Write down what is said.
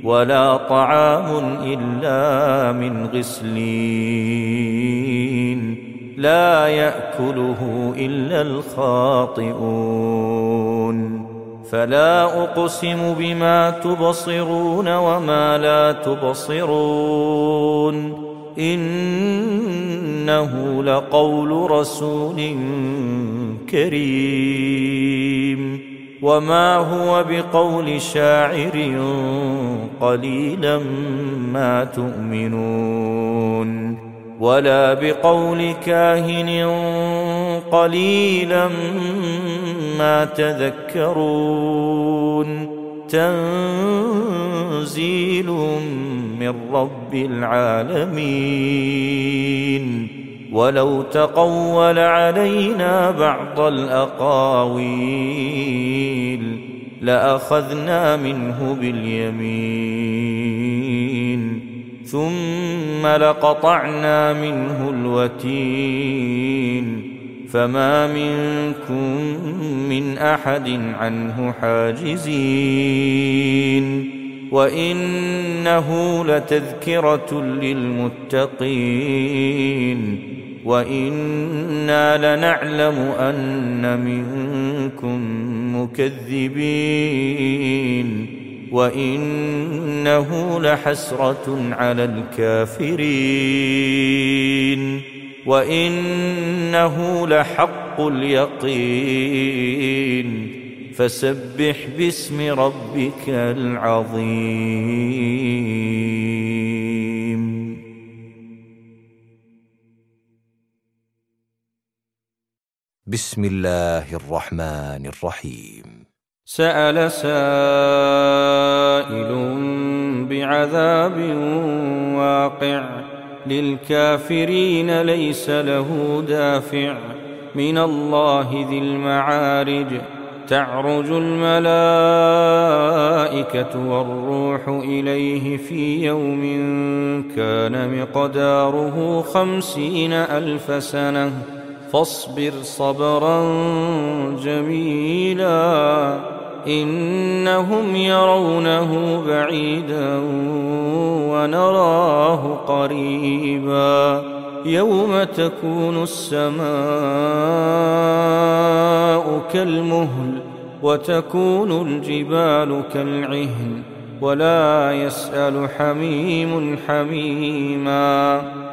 ولا طعام إلا من غسلين لا يأكله إلا الخاطئون فلا أقسم بما تبصرون وما لا تبصرون إنه لقول رسول كريم وما هو بقول شاعر قليلا ما تؤمنون ولا بقول كاهن قليلا ما تذكرون تنزيل من رب العالمين ولو تقول علينا بعض الأقاويل لأخذنا منه باليمين ثم لقطعنا منه الوتين فما منكم من أحد عنه حاجزين وإنه لتذكرة للمتقين وإنا لنعلم أن منكم مكذبين وإنه لحسرة على الكافرين وإنه لحق اليقين فسبح باسم ربك العظيم. بسم الله الرحمن الرحيم. سأل سائل بعذاب واقع للكافرين ليس له دافع من الله ذي المعارج تعرج الملائكة والروح إليه في يوم كان مقداره 50,000 سنة فاصبر صبرا جميلا إنهم يرونه بعيدا ونراه قريبا يوم تكون السماء كالمهل وتكون الجبال كالعهن ولا يسأل حميم حميما